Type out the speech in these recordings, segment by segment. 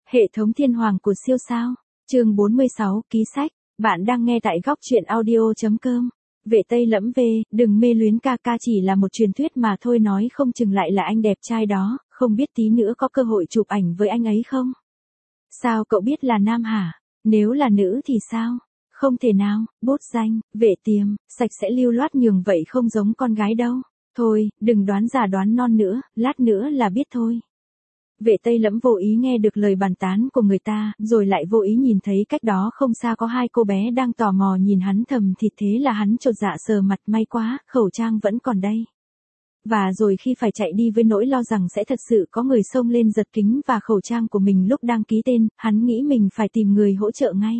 Hệ thống thiên hoàng của siêu sao. Chương 46, ký sách. Bạn đang nghe tại góc truyện audio.com. Vệ Tây Lẫm về, đừng mê luyến ca ca, chỉ là một truyền thuyết mà thôi, nói không chừng lại là anh đẹp trai đó, không biết tí nữa có cơ hội chụp ảnh với anh ấy không? Sao cậu biết là nam hả? Nếu là nữ thì sao? Không thể nào, bút danh, Vệ Tiềm, sạch sẽ lưu loát nhường vậy, không giống con gái đâu. Thôi, đừng đoán già đoán non nữa, lát nữa là biết thôi. Vệ Tây Lẫm vô ý nghe được lời bàn tán của người ta, rồi lại vô ý nhìn thấy cách đó không xa có hai cô bé đang tò mò nhìn hắn thầm thịt, thế là hắn chột dạ sờ mặt, may quá, khẩu trang vẫn còn đây. Và rồi khi phải chạy đi với nỗi lo rằng sẽ thật sự có người xông lên giật kính và khẩu trang của mình lúc đang ký tên, hắn nghĩ mình phải tìm người hỗ trợ ngay.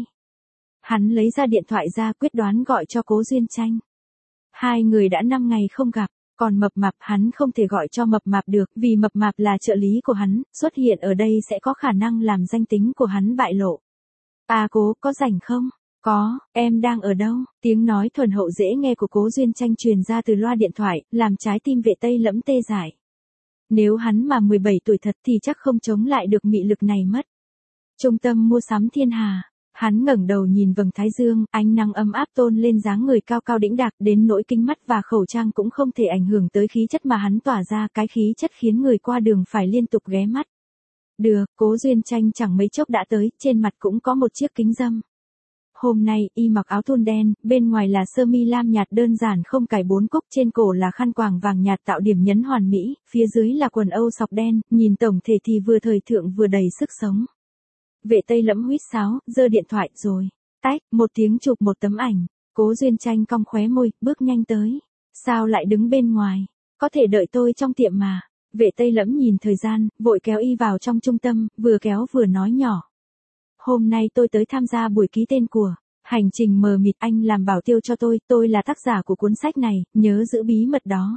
Hắn lấy ra điện thoại ra, quyết đoán gọi cho Cố Duyên Tranh. Hai người đã 5 ngày không gặp. Còn Mập Mạp hắn không thể gọi cho Mập Mạp được, vì Mập Mạp là trợ lý của hắn, xuất hiện ở đây sẽ có khả năng làm danh tính của hắn bại lộ. À Cố, có rảnh không? Có, em đang ở đâu? Tiếng nói thuần hậu dễ nghe của Cố Duyên Tranh truyền ra từ loa điện thoại, làm trái tim Vệ Tây Lẫm tê dại. Nếu hắn mà 17 tuổi thật thì chắc không chống lại được mị lực này mất. Trung tâm mua sắm Thiên Hà. Hắn ngẩng đầu nhìn vầng thái dương, ánh nắng ấm áp tôn lên dáng người cao cao đĩnh đạc, đến nỗi kính mắt và khẩu trang cũng không thể ảnh hưởng tới khí chất mà hắn tỏa ra, cái khí chất khiến người qua đường phải liên tục ghé mắt. Được, Cố Duyên Tranh chẳng mấy chốc đã tới, trên mặt cũng có một chiếc kính râm. Hôm nay, y mặc áo thun đen, bên ngoài là sơ mi lam nhạt đơn giản không cài 4 cúc, trên cổ là khăn quàng vàng nhạt tạo điểm nhấn hoàn mỹ, phía dưới là quần âu sọc đen, nhìn tổng thể thì vừa thời thượng vừa đầy sức sống. Vệ Tây Lẫm huýt sáo, giơ điện thoại rồi. Tách, một tiếng chụp một tấm ảnh. Cố Duyên Tranh cong khóe môi, bước nhanh tới. Sao lại đứng bên ngoài? Có thể đợi tôi trong tiệm mà. Vệ Tây Lẫm nhìn thời gian, vội kéo y vào trong trung tâm, vừa kéo vừa nói nhỏ. Hôm nay tôi tới tham gia buổi ký tên của Hành trình mờ mịt, anh làm bảo tiêu cho tôi là tác giả của cuốn sách này, nhớ giữ bí mật đó.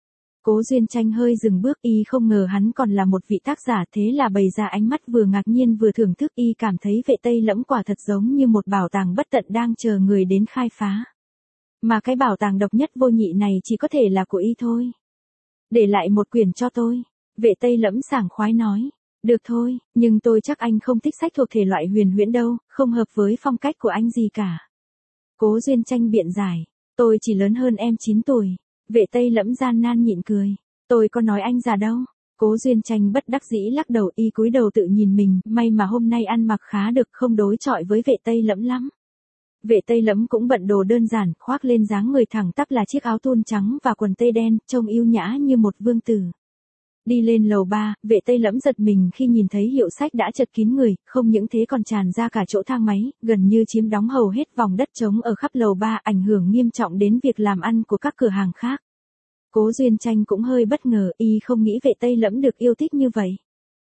Cố Duyên Tranh hơi dừng bước, y không ngờ hắn còn là một vị tác giả, thế là bày ra ánh mắt vừa ngạc nhiên vừa thưởng thức, y cảm thấy Vệ Tây Lẫm quả thật giống như một bảo tàng bất tận đang chờ người đến khai phá. Mà cái bảo tàng độc nhất vô nhị này chỉ có thể là của y thôi. Để lại một quyển cho tôi. Vệ Tây Lẫm sảng khoái nói. Được thôi, nhưng tôi chắc anh không thích sách thuộc thể loại huyền huyễn đâu, không hợp với phong cách của anh gì cả. Cố Duyên Tranh biện giải. Tôi chỉ lớn hơn em 9 tuổi. Vệ Tây Lẫm gian nan nhịn cười. Tôi có nói anh già đâu. Cố Duyên Tranh bất đắc dĩ lắc đầu, y cúi đầu tự nhìn mình, may mà hôm nay ăn mặc khá được, không đối chọi với Vệ Tây Lẫm lắm. Vệ Tây Lẫm cũng bận đồ đơn giản, khoác lên dáng người thẳng tắp là chiếc áo thun trắng và quần tây đen, trông yêu nhã như một vương tử. Đi lên lầu 3, Vệ Tây Lẫm giật mình khi nhìn thấy hiệu sách đã chật kín người, không những thế còn tràn ra cả chỗ thang máy, gần như chiếm đóng hầu hết vòng đất trống ở khắp lầu 3, ảnh hưởng nghiêm trọng đến việc làm ăn của các cửa hàng khác. Cố Duyên Tranh cũng hơi bất ngờ, y không nghĩ Vệ Tây Lẫm được yêu thích như vậy.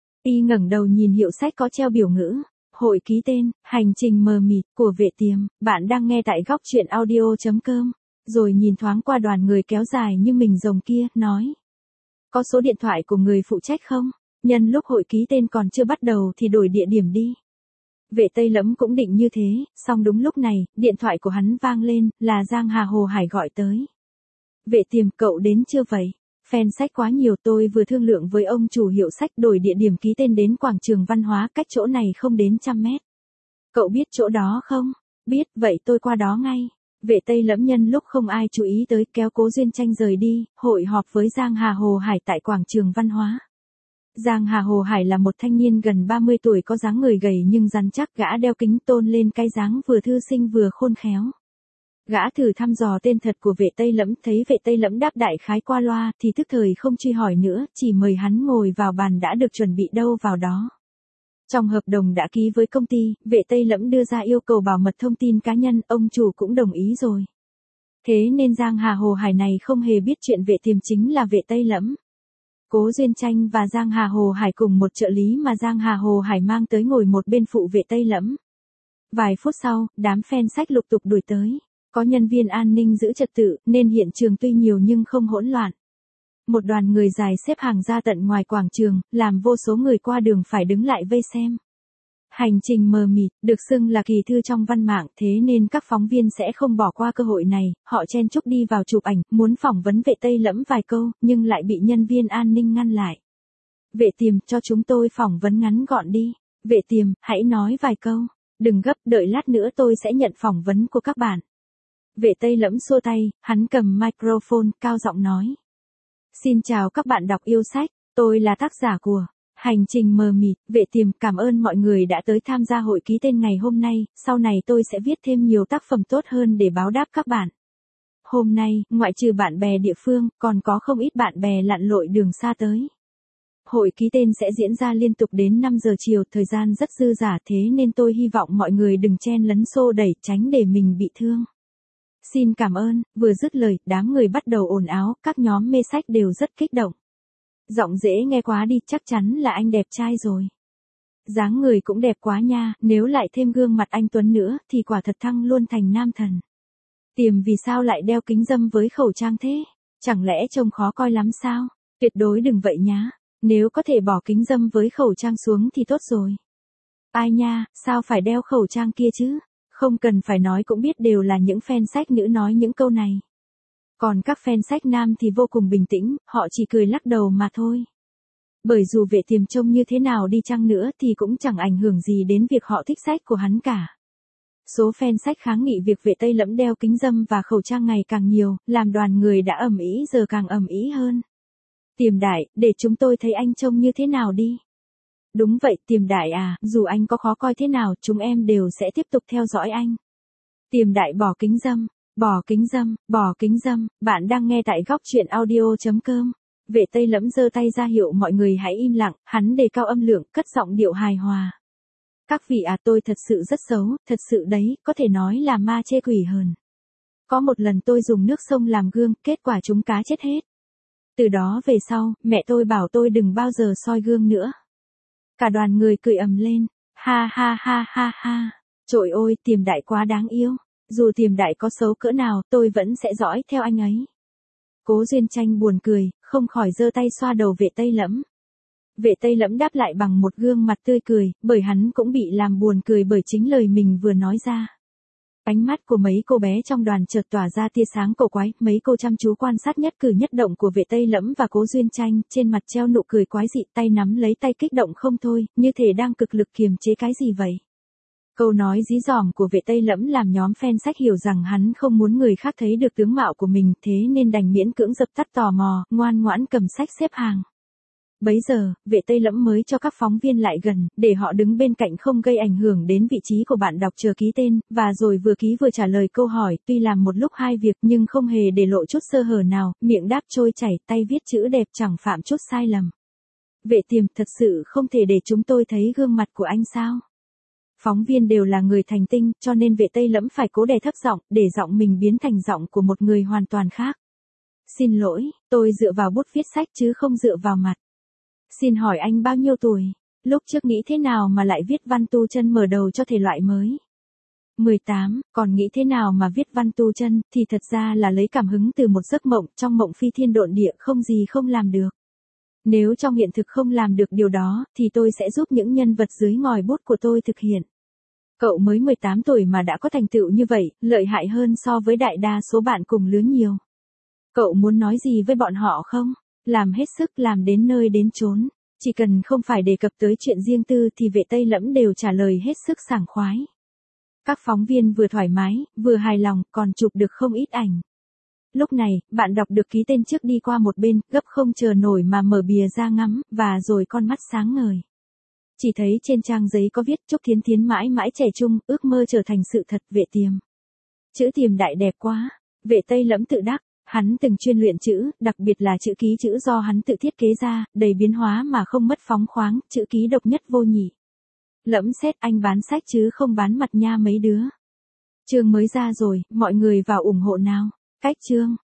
Y ngẩng đầu nhìn hiệu sách có treo biểu ngữ, hội ký tên, hành trình mờ mịt, của Vệ Tiềm, bạn đang nghe tại góc truyện audio.com, rồi nhìn thoáng qua đoàn người kéo dài như mình rồng kia, nói. Có số điện thoại của người phụ trách không? Nhân lúc hội ký tên còn chưa bắt đầu thì đổi địa điểm đi. Vệ Tây Lẫm cũng định như thế, song đúng lúc này, điện thoại của hắn vang lên, là Giang Hà Hồ Hải gọi tới. Vệ Tiềm, cậu đến chưa vậy? Fan sách quá nhiều, tôi vừa thương lượng với ông chủ hiệu sách đổi địa điểm ký tên đến quảng trường văn hóa, cách chỗ này không đến 100 mét. Cậu biết chỗ đó không? Biết, vậy tôi qua đó ngay. Vệ Tây Lẫm nhân lúc không ai chú ý tới, kéo Cố Duyên Tranh rời đi, hội họp với Giang Hà Hồ Hải tại quảng trường văn hóa. Giang Hà Hồ Hải là một thanh niên gần 30 tuổi, có dáng người gầy nhưng rắn chắc, gã đeo kính tôn lên cái dáng vừa thư sinh vừa khôn khéo. Gã thử thăm dò tên thật của Vệ Tây Lẫm, thấy Vệ Tây Lẫm đáp đại khái qua loa thì tức thời không truy hỏi nữa, chỉ mời hắn ngồi vào bàn đã được chuẩn bị đâu vào đó. Trong hợp đồng đã ký với công ty, Vệ Tây Lẫm đưa ra yêu cầu bảo mật thông tin cá nhân, ông chủ cũng đồng ý rồi. Thế nên Giang Hà Hồ Hải này không hề biết chuyện Vệ Tiềm chính là Vệ Tây Lẫm. Cố Duyên Tranh và Giang Hà Hồ Hải cùng một trợ lý mà Giang Hà Hồ Hải mang tới ngồi một bên phụ Vệ Tây Lẫm. Vài phút sau, đám fan sách lục tục đuổi tới. Có nhân viên an ninh giữ trật tự, nên hiện trường tuy nhiều nhưng không hỗn loạn. Một đoàn người dài xếp hàng ra tận ngoài quảng trường, làm vô số người qua đường phải đứng lại vây xem. Hành trình mờ mịt, được xưng là kỳ thư trong văn mạng, thế nên các phóng viên sẽ không bỏ qua cơ hội này, họ chen chúc đi vào chụp ảnh, muốn phỏng vấn Vệ Tây Lẫm vài câu, nhưng lại bị nhân viên an ninh ngăn lại. Vệ Tiềm, cho chúng tôi phỏng vấn ngắn gọn đi. Vệ Tiềm, hãy nói vài câu. Đừng gấp, đợi lát nữa tôi sẽ nhận phỏng vấn của các bạn. Vệ Tây Lẫm xua tay, hắn cầm microphone, cao giọng nói. Xin chào các bạn đọc yêu sách, tôi là tác giả của Hành trình mờ mịt. Vệ Tiềm, cảm ơn mọi người đã tới tham gia hội ký tên ngày hôm nay, sau này tôi sẽ viết thêm nhiều tác phẩm tốt hơn để báo đáp các bạn. Hôm nay, ngoại trừ bạn bè địa phương, còn có không ít bạn bè lặn lội đường xa tới. Hội ký tên sẽ diễn ra liên tục đến 5 giờ chiều, thời gian rất dư dả, thế nên tôi hy vọng mọi người đừng chen lấn xô đẩy, tránh để mình bị thương. Xin cảm ơn. Vừa dứt lời, đám người bắt đầu ồn ào, các nhóm mê sách đều rất kích động. Giọng dễ nghe quá đi, chắc chắn là anh đẹp trai rồi. Dáng người cũng đẹp quá nha, nếu lại thêm gương mặt anh Tuấn nữa thì quả thật thăng luôn thành nam thần. Tiềm, vì sao lại đeo kính râm với khẩu trang thế? Chẳng lẽ trông khó coi lắm sao? Tuyệt đối đừng vậy nhá. Nếu có thể bỏ kính râm với khẩu trang xuống thì tốt rồi. Ai nha, sao phải đeo khẩu trang kia chứ? Không cần phải nói cũng biết đều là những fan sách nữ nói những câu này. Còn các fan sách nam thì vô cùng bình tĩnh, họ chỉ cười lắc đầu mà thôi. Bởi dù Vệ Tiềm trông như thế nào đi chăng nữa thì cũng chẳng ảnh hưởng gì đến việc họ thích sách của hắn cả. Số fan sách kháng nghị việc Vệ Tây Lẫm đeo kính râm và khẩu trang ngày càng nhiều, làm đoàn người đã ầm ĩ giờ càng ầm ĩ hơn. Tiềm đại, để chúng tôi thấy anh trông như thế nào đi. Đúng vậy, Tiềm đại à, dù anh có khó coi thế nào, chúng em đều sẽ tiếp tục theo dõi anh. Tiềm đại bỏ kính râm, bỏ kính râm, bỏ kính râm. Bạn đang nghe tại góc truyện audio.com. Vệ Tây Lẫm giơ tay ra hiệu mọi người hãy im lặng, hắn đề cao âm lượng, cất giọng điệu hài hòa. Các vị à, tôi thật sự rất xấu, thật sự đấy, có thể nói là ma chê quỷ hờn. Có một lần tôi dùng nước sông làm gương, kết quả chúng cá chết hết. Từ đó về sau, mẹ tôi bảo tôi đừng bao giờ soi gương nữa. Cả đoàn người cười ầm lên, ha ha ha ha ha. Trời ơi, Tiềm đại quá đáng yêu. Dù Tiềm đại có xấu cỡ nào, tôi vẫn sẽ dõi theo anh ấy. Cố Duyên Tranh buồn cười, không khỏi giơ tay xoa đầu Vệ Tây Lẫm. Vệ Tây Lẫm đáp lại bằng một gương mặt tươi cười, bởi hắn cũng bị làm buồn cười bởi chính lời mình vừa nói ra. Ánh mắt của mấy cô bé trong đoàn chợt tỏa ra tia sáng cổ quái, mấy cô chăm chú quan sát nhất cử nhất động của Vệ Tây Lẫm và Cố Duyên Tranh, trên mặt treo nụ cười quái dị, tay nắm lấy tay kích động không thôi, như thể đang cực lực kiềm chế cái gì vậy. Câu nói dí dỏm của Vệ Tây Lẫm làm nhóm fan sách hiểu rằng hắn không muốn người khác thấy được tướng mạo của mình, thế nên đành miễn cưỡng dập tắt tò mò, ngoan ngoãn cầm sách xếp hàng. Bấy giờ, Vệ Tây Lẫm mới cho các phóng viên lại gần, để họ đứng bên cạnh không gây ảnh hưởng đến vị trí của bạn đọc chờ ký tên, và rồi vừa ký vừa trả lời câu hỏi, tuy làm một lúc hai việc nhưng không hề để lộ chút sơ hở nào, miệng đáp trôi chảy, tay viết chữ đẹp chẳng phạm chút sai lầm. Vệ Tiềm, thật sự không thể để chúng tôi thấy gương mặt của anh sao? Phóng viên đều là người thành tinh, cho nên Vệ Tây Lẫm phải cố đè thấp giọng, để giọng mình biến thành giọng của một người hoàn toàn khác. Xin lỗi, tôi dựa vào bút viết sách chứ không dựa vào mặt. Xin hỏi anh bao nhiêu tuổi? Lúc trước nghĩ thế nào mà lại viết văn tu chân mở đầu cho thể loại mới? 18, còn nghĩ thế nào mà viết văn tu chân, thì thật ra là lấy cảm hứng từ một giấc mộng, trong mộng phi thiên độn địa không gì không làm được. Nếu trong hiện thực không làm được điều đó, thì tôi sẽ giúp những nhân vật dưới ngòi bút của tôi thực hiện. Cậu mới 18 tuổi mà đã có thành tựu như vậy, lợi hại hơn so với đại đa số bạn cùng lứa nhiều. Cậu muốn nói gì với bọn họ không? Làm hết sức, làm đến nơi đến chốn. Chỉ cần không phải đề cập tới chuyện riêng tư thì Vệ Tây Lẫm đều trả lời hết sức sảng khoái. Các phóng viên vừa thoải mái, vừa hài lòng, còn chụp được không ít ảnh. Lúc này, bạn đọc được ký tên trước đi qua một bên, gấp không chờ nổi mà mở bìa ra ngắm, và rồi con mắt sáng ngời. Chỉ thấy trên trang giấy có viết chúc Thiến Thiến mãi mãi trẻ trung, ước mơ trở thành sự thật. Vệ Tiềm. Chữ Tiềm đại đẹp quá. Vệ Tây Lẫm tự đắc. Hắn từng chuyên luyện chữ, đặc biệt là chữ ký chữ do hắn tự thiết kế ra, đầy biến hóa mà không mất phóng khoáng, chữ ký độc nhất vô nhị. Lẫm xét, anh bán sách chứ không bán mặt nha mấy đứa. Chương mới ra rồi, mọi người vào ủng hộ nào. Cách chương.